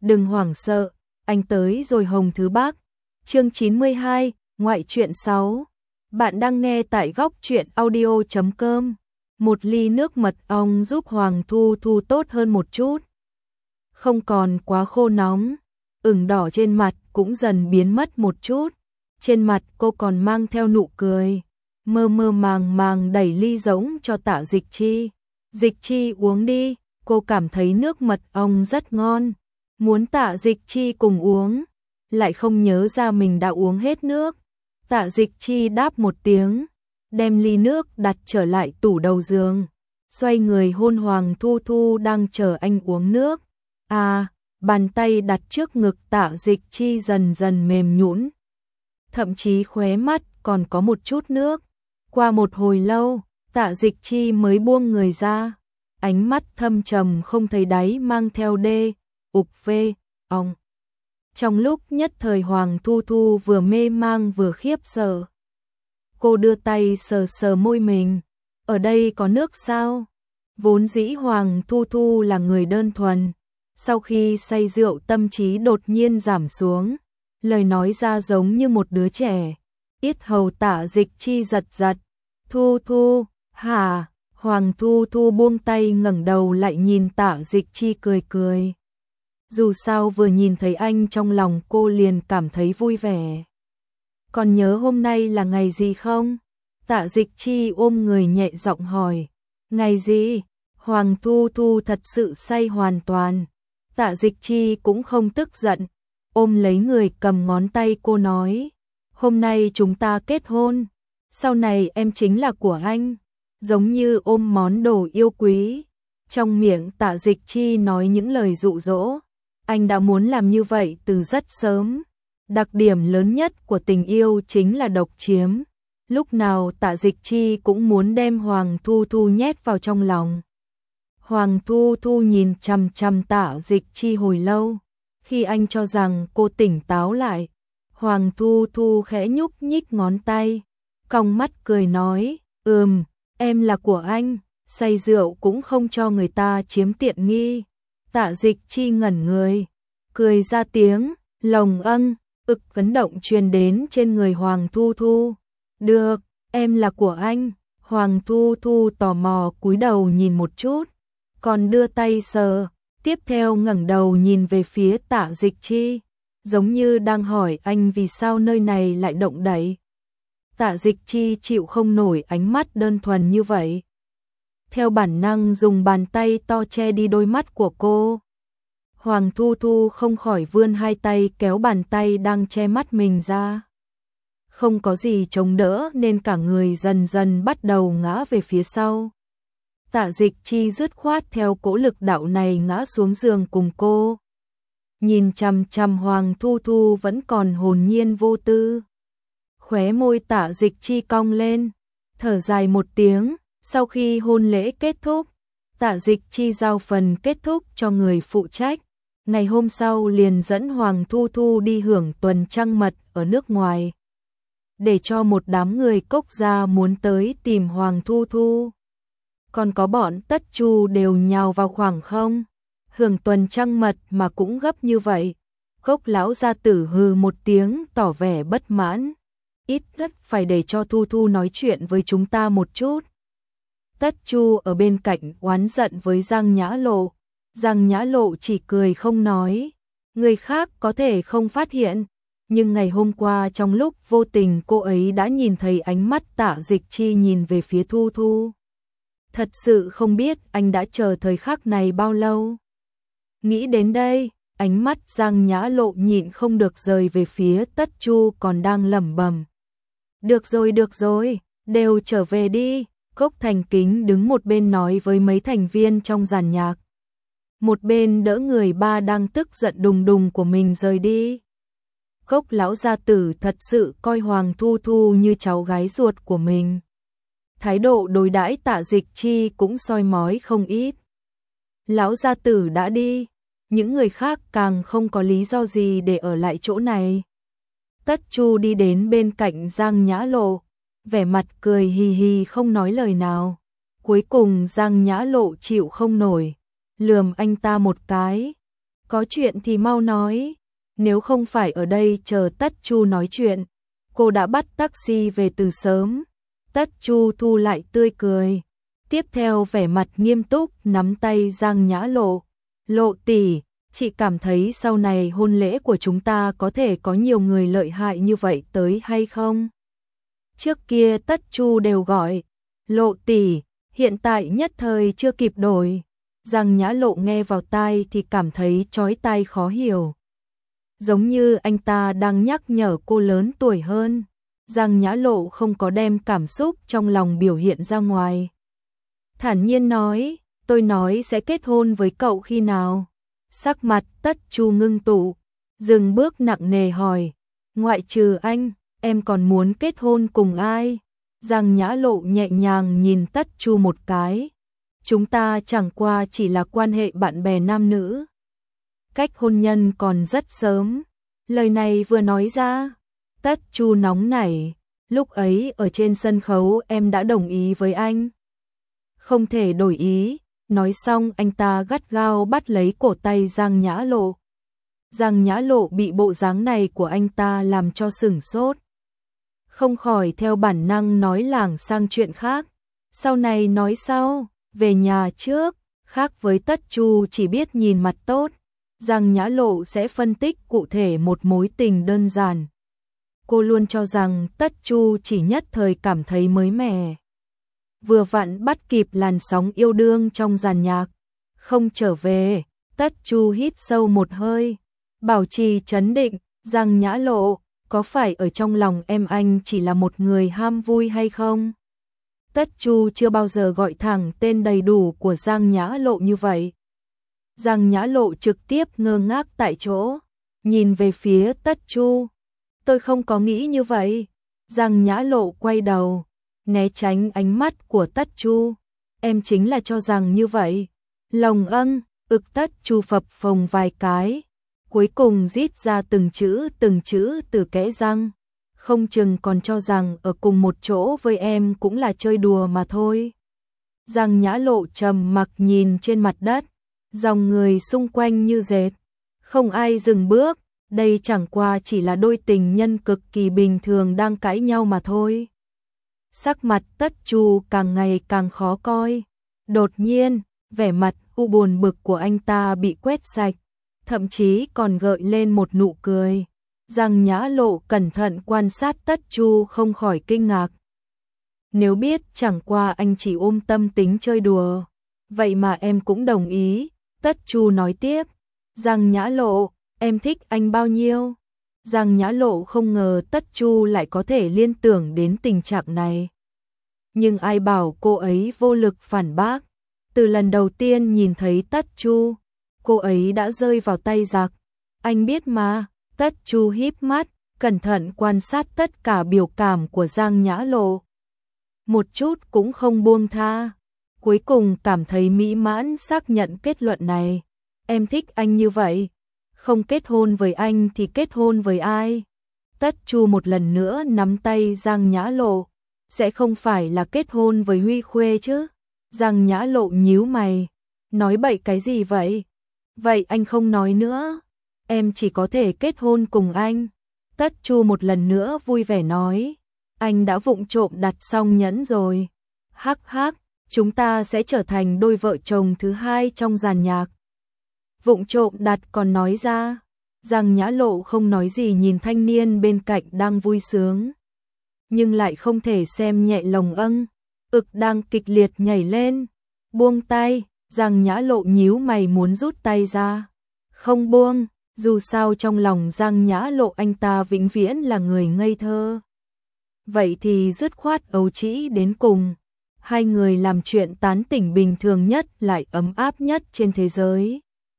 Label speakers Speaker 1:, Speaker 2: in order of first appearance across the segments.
Speaker 1: đừng hoảng sợ, anh tới rồi Hồng Thứ Bác. Chương 92, ngoại truyện 6. Bạn đang nghe tại góc truyện audio.com. Một ly nước mật ong giúp Hoàng Thu Thu tốt hơn một chút. Không còn quá khô nóng, ửng đỏ trên mặt cũng dần biến mất một chút. Trên mặt cô còn mang theo nụ cười, mơ mơ màng màng đẩy ly giống cho Tạ Dịch Chi. Dịch Chi uống đi, cô cảm thấy nước mật ong rất ngon. Muốn Tạ Dịch Chi cùng uống, lại không nhớ ra mình đã uống hết nước. Tạ Dịch Chi đáp một tiếng, đem ly nước đặt trở lại tủ đầu giường, xoay người hôn Hoàng Thu Thu đang chờ anh uống nước. Bàn tay đặt trước ngực Tạ Dịch Chi dần dần mềm nhũn, thậm chí khóe mắt còn có một chút nước. Qua một hồi lâu, Tạ Dịch Chi mới buông người ra, ánh mắt thâm trầm không thấy đáy mang theo ong. Trong lúc nhất thời Hoàng Thu Thu vừa mê mang vừa khiếp sợ. Cô đưa tay sờ sờ môi mình, ở đây có nước sao? Vốn dĩ Hoàng Thu Thu là người đơn thuần, sau khi say rượu tâm trí đột nhiên giảm xuống, lời nói ra giống như một đứa trẻ. Yết hầu Tạ Dịch Chi giật giật. Thu Thu, hả? Hoàng Thu Thu buông tay ngẩng đầu lại nhìn Tạ Dịch Chi cười cười. Dù sao vừa nhìn thấy anh trong lòng cô liền cảm thấy vui vẻ. Còn nhớ hôm nay là ngày gì không? Tạ Dịch Chi ôm người nhẹ giọng hỏi. Ngày gì? Hoàng Thu Thu thật sự say hoàn toàn. Tạ Dịch Chi cũng không tức giận, ôm lấy người cầm ngón tay cô nói. Hôm nay chúng ta kết hôn, sau này em chính là của anh. Giống như ôm món đồ yêu quý. Trong miệng Tạ Dịch Chi nói những lời dụ dỗ. Anh đã muốn làm như vậy từ rất sớm. Đặc điểm lớn nhất của tình yêu chính là độc chiếm. Lúc nào Tạ Dịch Chi cũng muốn đem Hoàng Thu Thu nhét vào trong lòng. Hoàng Thu Thu nhìn chằm chằm Tạ Dịch Chi hồi lâu. Khi anh cho rằng cô tỉnh táo lại, Hoàng Thu Thu khẽ nhúc nhích ngón tay, cong mắt cười nói, em là của anh, say rượu cũng không cho người ta chiếm tiện nghi. Tạ Dịch Chi ngẩn người, cười ra tiếng, lồng vấn động truyền đến trên người Hoàng Thu Thu. Được, em là của anh. Hoàng Thu Thu tò mò cúi đầu nhìn một chút, còn đưa tay sờ, tiếp theo ngẩng đầu nhìn về phía Tạ Dịch Chi, giống như đang hỏi anh vì sao nơi này lại động đậy. Tạ Dịch Chi chịu không nổi ánh mắt đơn thuần như vậy. Theo bản năng dùng bàn tay to che đi đôi mắt của cô. Hoàng Thu Thu không khỏi vươn hai tay kéo bàn tay đang che mắt mình ra. Không có gì chống đỡ nên cả người dần dần bắt đầu ngã về phía sau. Tạ Dịch Chi dứt khoát theo cỗ lực đạo này ngã xuống giường cùng cô. Nhìn chằm chằm Hoàng Thu Thu vẫn còn hồn nhiên vô tư. Khóe môi Tạ Dịch Chi cong lên, thở dài một tiếng. Sau khi hôn lễ kết thúc, Tạ Dịch Chi giao phần kết thúc cho người phụ trách. Ngày hôm sau liền dẫn Hoàng Thu Thu đi hưởng tuần trăng mật ở nước ngoài, để cho một đám người Cốc gia muốn tới tìm Hoàng Thu Thu. Còn có bọn Tất Chu đều nhào vào khoảng không. Hưởng tuần trăng mật mà cũng gấp như vậy. Cốc lão gia tử hừ một tiếng tỏ vẻ bất mãn. Ít nhất phải để cho Thu Thu nói chuyện với chúng ta một chút. Tất Chu ở bên cạnh oán giận với Giang Nhã Lộ. Giang Nhã Lộ chỉ cười không nói. Người khác có thể không phát hiện, nhưng ngày hôm qua trong lúc vô tình cô ấy đã nhìn thấy ánh mắt Tạ Dịch Chi nhìn về phía Thu Thu. Thật sự không biết anh đã chờ thời khắc này bao lâu. Nghĩ đến đây, ánh mắt Giang Nhã Lộ nhịn không được rời về phía Tất Chu còn đang lẩm bẩm. Được rồi, đều trở về đi. Cốc Thành Kính đứng một bên nói với mấy thành viên trong dàn nhạc. Một bên đỡ người ba đang tức giận đùng đùng của mình rời đi. Cốc lão gia tử thật sự coi Hoàng Thu Thu như cháu gái ruột của mình. Thái độ đối đãi Tạ Dịch Chi cũng soi mói không ít. Lão gia tử đã đi, những người khác càng không có lý do gì để ở lại chỗ này. Tất Chu đi đến bên cạnh Giang Nhã Lộ, vẻ mặt cười hì hì không nói lời nào. Cuối cùng Giang Nhã Lộ chịu không nổi, lườm anh ta một cái. có chuyện thì mau nói, nếu không phải ở đây chờ Tất Chu nói chuyện, cô đã bắt taxi về từ sớm. Tất Chu thu lại tươi cười, tiếp theo vẻ mặt nghiêm túc nắm tay Giang Nhã Lộ. Lộ tỷ, chị cảm thấy sau này hôn lễ của chúng ta có thể có nhiều người lợi hại như vậy tới hay không? Trước kia Tất Chu đều gọi Lộ tỷ, hiện tại nhất thời chưa kịp đổi. Giang Nhã Lộ nghe vào tai thì cảm thấy chói tai khó hiểu. Giống như anh ta đang nhắc nhở cô lớn tuổi hơn. Giang Nhã Lộ không có đem cảm xúc trong lòng biểu hiện ra ngoài. Thản nhiên nói, tôi nói sẽ kết hôn với cậu khi nào? Sắc mặt Tất Chu ngưng tụ, dừng bước nặng nề hỏi, ngoại trừ anh, em còn muốn kết hôn cùng ai? Giang Nhã Lộ nhẹ nhàng nhìn Tất Chu một cái. Chúng ta chẳng qua chỉ là quan hệ bạn bè nam nữ. Cách hôn nhân còn rất sớm. Lời này vừa nói ra, Tất Chu nóng nảy. Lúc ấy ở trên sân khấu em đã đồng ý với anh. Không thể đổi ý. Nói xong anh ta gắt gao bắt lấy cổ tay Giang Nhã Lộ. Giang Nhã Lộ bị bộ dáng này của anh ta làm cho sửng sốt. Không khỏi theo bản năng nói lảng sang chuyện khác. Sau này nói sau, về nhà trước. Khác với Tất Chu chỉ biết nhìn mặt tốt, Giang Nhã Lộ sẽ phân tích cụ thể một mối tình đơn giản. Cô luôn cho rằng Tất Chu chỉ nhất thời cảm thấy mới mẻ, vừa vặn bắt kịp làn sóng yêu đương trong dàn nhạc. Không trở về, Tất Chu hít sâu một hơi, bảo trì trấn định. Giang Nhã Lộ, có phải ở trong lòng em anh chỉ là một người ham vui hay không? Tất Chu chưa bao giờ gọi thẳng tên đầy đủ của Giang Nhã Lộ như vậy. Giang Nhã Lộ trực tiếp ngơ ngác tại chỗ, nhìn về phía Tất Chu. Tôi không có nghĩ như vậy. Giang Nhã Lộ quay đầu, né tránh ánh mắt của Tất Chu. Em chính là cho rằng như vậy. Lồng Tất Chu phập phồng vài cái, cuối cùng rít ra từng chữ từ kẽ răng. Không chừng còn cho rằng ở cùng một chỗ với em cũng là chơi đùa mà thôi. Giang Nhã Lộ trầm mặc nhìn trên mặt đất, dòng người xung quanh như dệt, không ai dừng bước, đây chẳng qua chỉ là đôi tình nhân cực kỳ bình thường đang cãi nhau mà thôi. Sắc mặt Tất Chu càng ngày càng khó coi, đột nhiên, vẻ mặt u buồn bực của anh ta bị quét sạch, thậm chí còn gợi lên một nụ cười. Giang Nhã Lộ cẩn thận quan sát Tất Chu không khỏi kinh ngạc. Nếu biết chẳng qua anh chỉ ôm tâm tính chơi đùa, vậy mà em cũng đồng ý. Tất Chu nói tiếp, Giang Nhã Lộ, em thích anh bao nhiêu? Giang Nhã Lộ không ngờ Tất Chu lại có thể liên tưởng đến tình trạng này. Nhưng ai bảo cô ấy vô lực phản bác. Từ lần đầu tiên nhìn thấy Tất Chu, cô ấy đã rơi vào tay giặc. Anh biết mà. Tất Chu híp mắt, cẩn thận quan sát tất cả biểu cảm của Giang Nhã Lộ. Một chút cũng không buông tha. Cuối cùng cảm thấy mỹ mãn xác nhận kết luận này. Em thích anh như vậy. Không kết hôn với anh thì kết hôn với ai? Tất Chu một lần nữa nắm tay Giang Nhã Lộ. Sẽ không phải là kết hôn với Huy Khuê chứ? Giang Nhã Lộ nhíu mày. Nói bậy cái gì vậy? Vậy anh không nói nữa. Em chỉ có thể kết hôn cùng anh. Tất Chu một lần nữa vui vẻ nói. Anh đã vụng trộm đặt xong nhẫn rồi. Hắc hắc, chúng ta sẽ trở thành đôi vợ chồng thứ hai trong dàn nhạc. Vụng trộm đặt còn nói ra. Giang Nhã Lộ không nói gì nhìn thanh niên bên cạnh đang vui sướng. Nhưng lại không thể xem nhẹ lồng đang kịch liệt nhảy lên. Buông tay, Giang Nhã Lộ nhíu mày muốn rút tay ra. Không buông. Dù sao trong lòng Giang Nhã Lộ anh ta vĩnh viễn là người ngây thơ. Vậy thì dứt khoát ấu trĩ đến cùng. Hai người làm chuyện tán tỉnh bình thường nhất lại ấm áp nhất trên thế giới.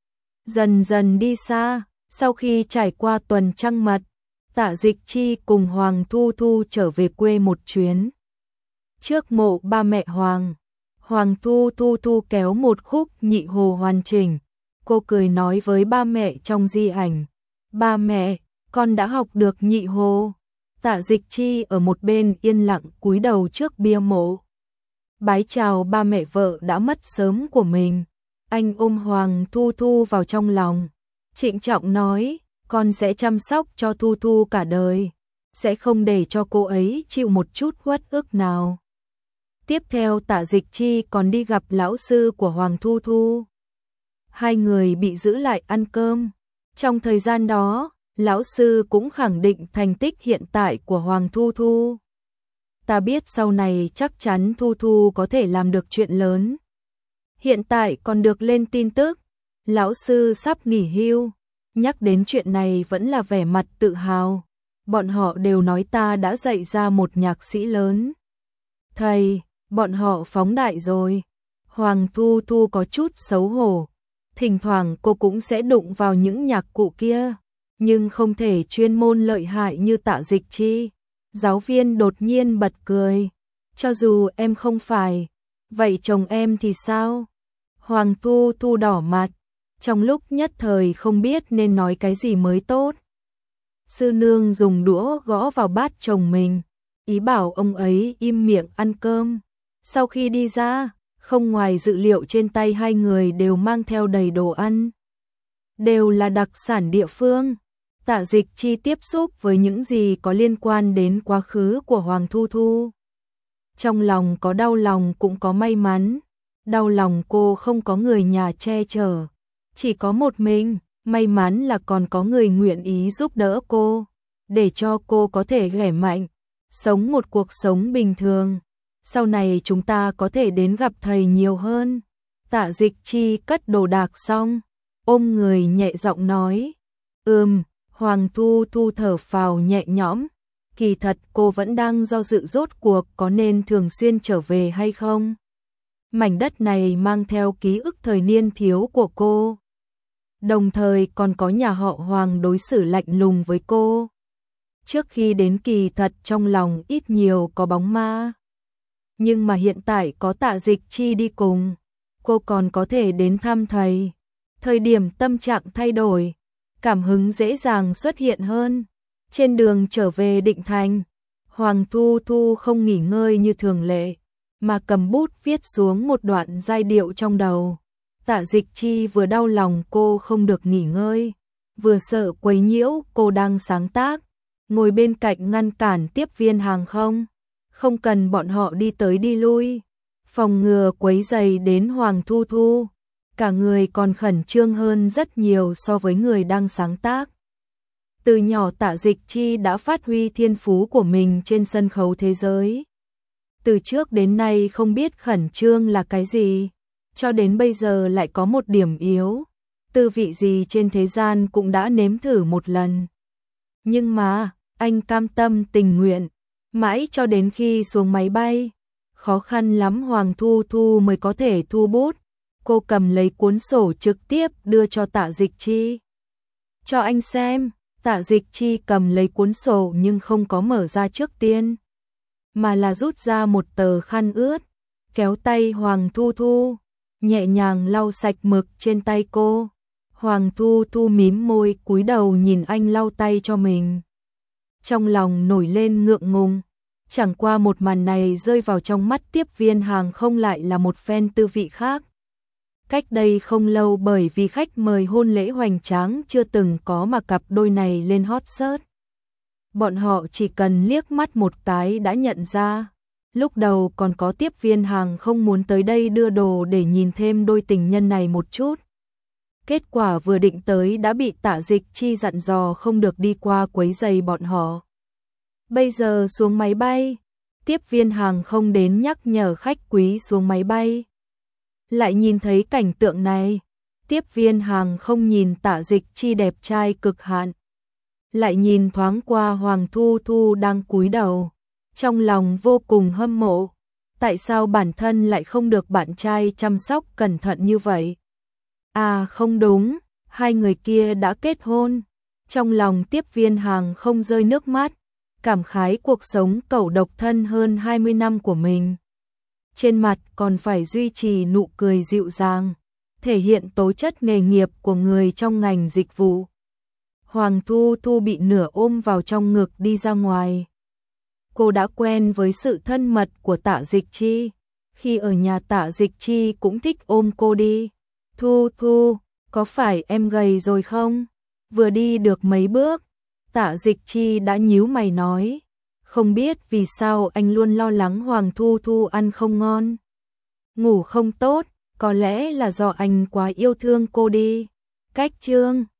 Speaker 1: Dần dần đi xa, sau khi trải qua tuần trăng mật, Tạ Dịch Chi cùng Hoàng Thu Thu trở về quê một chuyến. Trước mộ ba mẹ Hoàng Thu Thu kéo một khúc nhị hồ hoàn chỉnh. Cô cười nói với ba mẹ trong di ảnh. Ba mẹ, con đã học được nhị hồ. Tạ Dịch Chi ở một bên yên lặng cúi đầu trước bia mộ. Bái chào ba mẹ vợ đã mất sớm của mình. Anh ôm Hoàng Thu Thu vào trong lòng. trịnh trọng nói, con sẽ chăm sóc cho Thu Thu cả đời, sẽ không để cho cô ấy chịu một chút uất ức nào. Tiếp theo Tạ Dịch Chi còn đi gặp lão sư của Hoàng Thu Thu. Hai người bị giữ lại ăn cơm. Trong thời gian đó, lão sư cũng khẳng định thành tích hiện tại của Hoàng Thu Thu. Ta biết sau này chắc chắn Thu Thu có thể làm được chuyện lớn. Hiện tại còn được lên tin tức, lão sư sắp nghỉ hưu, nhắc đến chuyện này vẫn là vẻ mặt tự hào. Bọn họ đều nói ta đã dạy ra một nhạc sĩ lớn. Thầy, bọn họ phóng đại rồi. Hoàng Thu Thu có chút xấu hổ. Thỉnh thoảng cô cũng sẽ đụng vào những nhạc cụ kia, nhưng không thể chuyên môn lợi hại như Tạ Dịch Chi. Giáo viên đột nhiên bật cười. Cho dù em không phải, vậy chồng em thì sao? Hoàng Thu Thu đỏ mặt, trong lúc nhất thời không biết nên nói cái gì mới tốt. Sư nương dùng đũa gõ vào bát chồng mình, ý bảo ông ấy im miệng ăn cơm. Sau khi đi ra, không ngoài dự liệu trên tay hai người đều mang theo đầy đồ ăn. Đều là đặc sản địa phương. Tạ Dịch Chi tiếp xúc với những gì có liên quan đến quá khứ của Hoàng Thu Thu. Trong lòng có đau lòng cũng có may mắn. Đau lòng cô không có người nhà che chở, chỉ có một mình. May mắn là còn có người nguyện ý giúp đỡ cô, để cho cô có thể khỏe mạnh, sống một cuộc sống bình thường. Sau này chúng ta có thể đến gặp thầy nhiều hơn. Tạ Dịch Chi cất đồ đạc xong, ôm người nhẹ giọng nói. Hoàng Thu Thu thở phào nhẹ nhõm. Kỳ thật cô vẫn đang do dự rốt cuộc có nên thường xuyên trở về hay không. Mảnh đất này mang theo ký ức thời niên thiếu của cô. Đồng thời còn có nhà họ Hoàng đối xử lạnh lùng với cô. Trước khi đến kỳ thật trong lòng ít nhiều có bóng ma. Nhưng mà hiện tại có Tạ Dịch Chi đi cùng, cô còn có thể đến thăm thầy. Thời điểm tâm trạng thay đổi, cảm hứng dễ dàng xuất hiện hơn. Trên đường trở về Định Thành, Hoàng Thu Thu không nghỉ ngơi như thường lệ, mà cầm bút viết xuống một đoạn giai điệu trong đầu. Tạ Dịch Chi vừa đau lòng cô không được nghỉ ngơi, vừa sợ quấy nhiễu cô đang sáng tác, ngồi bên cạnh ngăn cản tiếp viên hàng không cần bọn họ đi tới đi lui, phòng ngừa quấy rầy đến Hoàng Thu Thu. Cả người còn khẩn trương hơn rất nhiều so với người đang sáng tác. Từ nhỏ Tạ Dịch Chi đã phát huy thiên phú của mình trên sân khấu thế giới. Từ trước đến nay không biết khẩn trương là cái gì, cho đến bây giờ lại có một điểm yếu. Tư vị gì trên thế gian cũng đã nếm thử một lần. Nhưng mà, anh cam tâm tình nguyện, mãi cho đến khi xuống máy bay. Khó khăn lắm Hoàng Thu Thu mới có thể thu bút. Cô cầm lấy cuốn sổ trực tiếp đưa cho Tạ Dịch Chi. Cho anh xem. Tạ Dịch Chi cầm lấy cuốn sổ nhưng không có mở ra trước tiên, mà là rút ra một tờ khăn ướt, kéo tay Hoàng Thu Thu, nhẹ nhàng lau sạch mực trên tay cô. Hoàng Thu Thu mím môi cúi đầu nhìn anh lau tay cho mình. Trong lòng nổi lên ngượng ngùng, chẳng qua một màn này rơi vào trong mắt tiếp viên hàng không lại là một phen tư vị khác. Cách đây không lâu bởi vì khách mời hôn lễ hoành tráng chưa từng có mà cặp đôi này lên hot search. Bọn họ chỉ cần liếc mắt một cái đã nhận ra. Lúc đầu còn có tiếp viên hàng không muốn tới đây đưa đồ để nhìn thêm đôi tình nhân này một chút. Kết quả vừa định tới đã bị Tạ Dịch Chi dặn dò không được đi qua quấy rầy bọn họ. Bây giờ xuống máy bay, tiếp viên hàng không đến nhắc nhở khách quý xuống máy bay. Lại nhìn thấy cảnh tượng này, tiếp viên hàng không nhìn Tạ Dịch Chi đẹp trai cực hạn. Lại nhìn thoáng qua Hoàng Thu Thu đang cúi đầu, trong lòng vô cùng hâm mộ. Tại sao bản thân lại không được bạn trai chăm sóc cẩn thận như vậy? À không đúng, hai người kia đã kết hôn. Trong lòng tiếp viên hàng không rơi nước mắt, cảm khái cuộc sống cẩu độc thân hơn 20 năm của mình. Trên mặt còn phải duy trì nụ cười dịu dàng, thể hiện tố chất nghề nghiệp của người trong ngành dịch vụ. Hoàng Thu Thu bị nửa ôm vào trong ngực đi ra ngoài. Cô đã quen với sự thân mật của Tạ Dịch Chi, khi ở nhà Tạ Dịch Chi cũng thích ôm cô đi. Thu Thu, có phải em gầy rồi không? Vừa đi được mấy bước, Tạ Dịch Chi đã nhíu mày nói, không biết vì sao anh luôn lo lắng Hoàng Thu Thu ăn không ngon, ngủ không tốt, có lẽ là do anh quá yêu thương cô đi. Cách Chương